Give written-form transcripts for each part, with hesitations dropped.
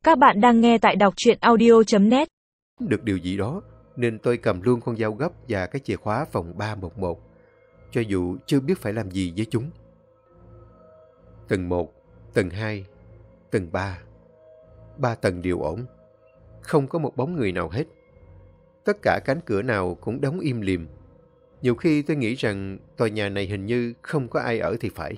Các bạn đang nghe tại đọc truyện audio.net. Được điều gì đó, nên tôi cầm luôn con dao gấp và cái chìa khóa phòng 311, cho dù chưa biết phải làm gì với chúng. Tầng 1, tầng 2, tầng 3. 3 tầng đều ổn. Không có một bóng người nào hết. Tất cả cánh cửa nào cũng đóng im lìm. Nhiều khi tôi nghĩ rằng tòa nhà này hình như không có ai ở thì phải.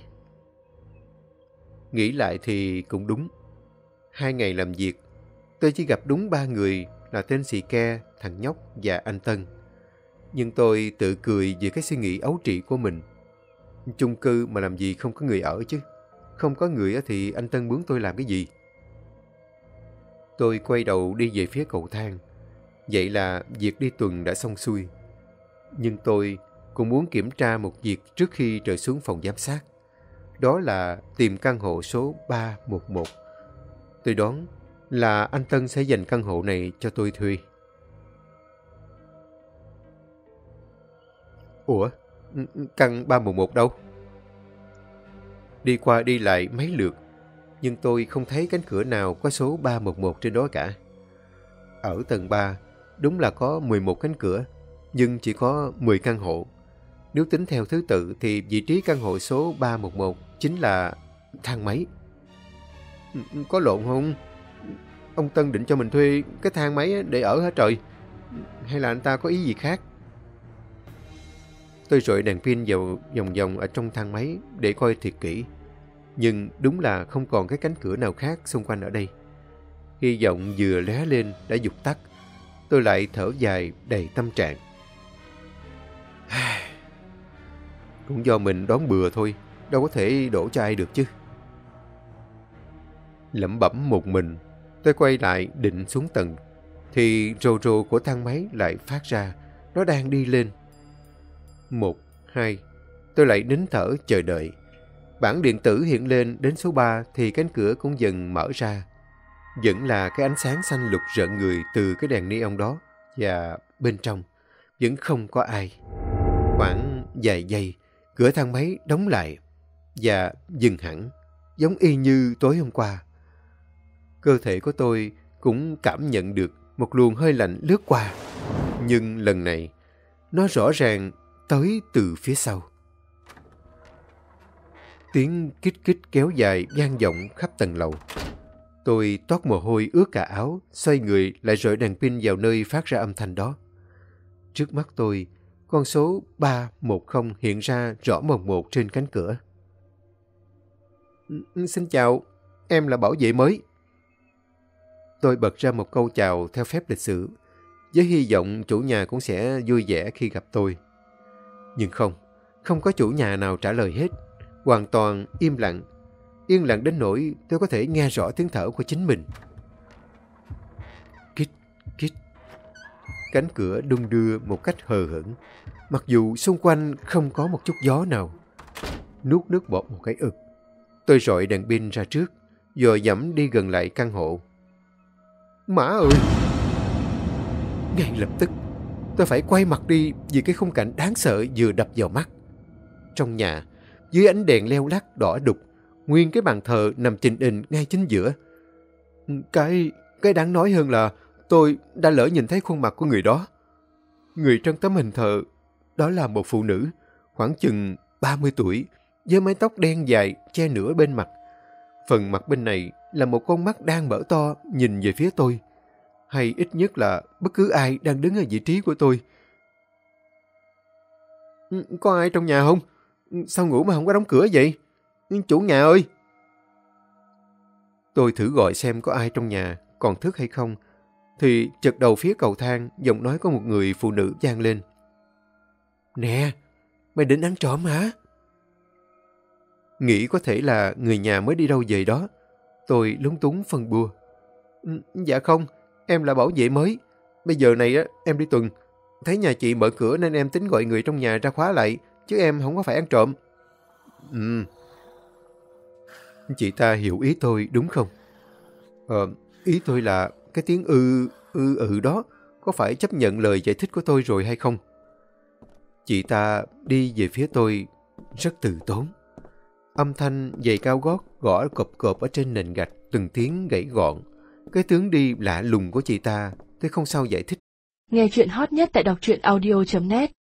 Nghĩ lại thì cũng đúng. 2 ngày làm việc, tôi chỉ gặp đúng 3 người là tên xì ke, thằng nhóc và anh Tân. Nhưng tôi tự cười về cái suy nghĩ ấu trĩ của mình. Chung cư mà làm gì không có người ở chứ. Không có người thì anh Tân muốn tôi làm cái gì? Tôi quay đầu đi về phía cầu thang. Vậy là việc đi tuần đã xong xuôi. Nhưng tôi cũng muốn kiểm tra một việc trước khi trở xuống phòng giám sát. Đó là tìm căn hộ số 311. Tôi đoán là anh Tân sẽ dành căn hộ này cho tôi thuê. Ủa? Căn 311 đâu? Đi qua đi lại mấy lượt, nhưng tôi không thấy cánh cửa nào có số 311 trên đó cả. Ở tầng 3, đúng là có 11 cánh cửa, nhưng chỉ có 10 căn hộ. Nếu tính theo thứ tự thì vị trí căn hộ số 311 chính là thang máy. Có lộn không? Ông Tân định cho mình thuê cái thang máy để ở hả trời? Hay là anh ta có ý gì khác? Tôi rọi đèn pin vào vòng vòng ở trong thang máy để coi thiệt kỹ. Nhưng đúng là không còn cái cánh cửa nào khác xung quanh ở đây. Hy vọng vừa lóe lên đã vụt tắt. Tôi lại thở dài đầy tâm trạng. Cũng do mình đoán bừa thôi, đâu có thể đổ cho ai được chứ. Lẩm bẩm một mình, tôi quay lại định xuống tầng, thì rồ rồ của thang máy lại phát ra. Nó đang đi lên. 1, 2, tôi lại nín thở chờ đợi. Bảng điện tử hiện lên đến số 3 thì cánh cửa cũng dần mở ra. Vẫn là cái ánh sáng xanh lục rợn người từ cái đèn neon đó. Và bên trong vẫn không có ai. Khoảng vài giây, cửa thang máy đóng lại và dừng hẳn, giống y như tối hôm qua. Cơ thể của tôi cũng cảm nhận được một luồng hơi lạnh lướt qua. Nhưng lần này, nó rõ ràng tới từ phía sau. Tiếng kít kít kéo dài vang vọng khắp tầng lầu. Tôi toát mồ hôi ướt cả áo, xoay người lại rọi đèn pin vào nơi phát ra âm thanh đó. Trước mắt tôi, con số 310 hiện ra rõ mồn một trên cánh cửa. Xin chào, em là bảo vệ mới. Tôi bật ra một câu chào theo phép lịch sự, với hy vọng chủ nhà cũng sẽ vui vẻ khi gặp tôi. Nhưng không có chủ nhà nào trả lời hết. Hoàn toàn im lặng. Yên lặng đến nỗi tôi có thể nghe rõ tiếng thở của chính mình. Kít, kít. Cánh cửa đung đưa một cách hờ hững, mặc dù xung quanh không có một chút gió nào. Nuốt nước bọt một cái ực. Tôi rọi đèn pin ra trước, rồi dẫm đi gần lại căn hộ. Mã ơi! Ngay lập tức, tôi phải quay mặt đi vì cái khung cảnh đáng sợ vừa đập vào mắt. Trong nhà, dưới ánh đèn leo lắc đỏ đục, nguyên cái bàn thờ nằm chình ình ngay chính giữa. Cái đáng nói hơn là tôi đã lỡ nhìn thấy khuôn mặt của người đó. Người trong tấm hình thờ đó là một phụ nữ, khoảng chừng 30 tuổi, với mái tóc đen dài che nửa bên mặt. Phần mặt bên này là một con mắt đang mở to nhìn về phía tôi. Hay ít nhất là bất cứ ai đang đứng ở vị trí của tôi. Có ai trong nhà không? Sao ngủ mà không có đóng cửa vậy? Chủ nhà ơi! Tôi thử gọi xem có ai trong nhà còn thức hay không, thì chợt đầu phía cầu thang giọng nói có một người phụ nữ vang lên. Nè, mày định ăn trộm hả? Nghĩ có thể là người nhà mới đi đâu về đó. Tôi lúng túng phân bua. Dạ không, em là bảo vệ mới. Bây giờ này em đi tuần. Thấy nhà chị mở cửa nên em tính gọi người trong nhà ra khóa lại, chứ em không có phải ăn trộm. Chị ta hiểu ý tôi đúng không? Ý tôi là cái tiếng đó có phải chấp nhận lời giải thích của tôi rồi hay không? Chị ta đi về phía tôi rất từ tốn. Âm thanh giày cao gót gõ cộp cộp ở trên nền gạch từng tiếng gãy gọn, Cái tướng đi lạ lùng của chị ta, tôi không sao giải thích. Nghe chuyện hot nhất tại đọc truyện audio.net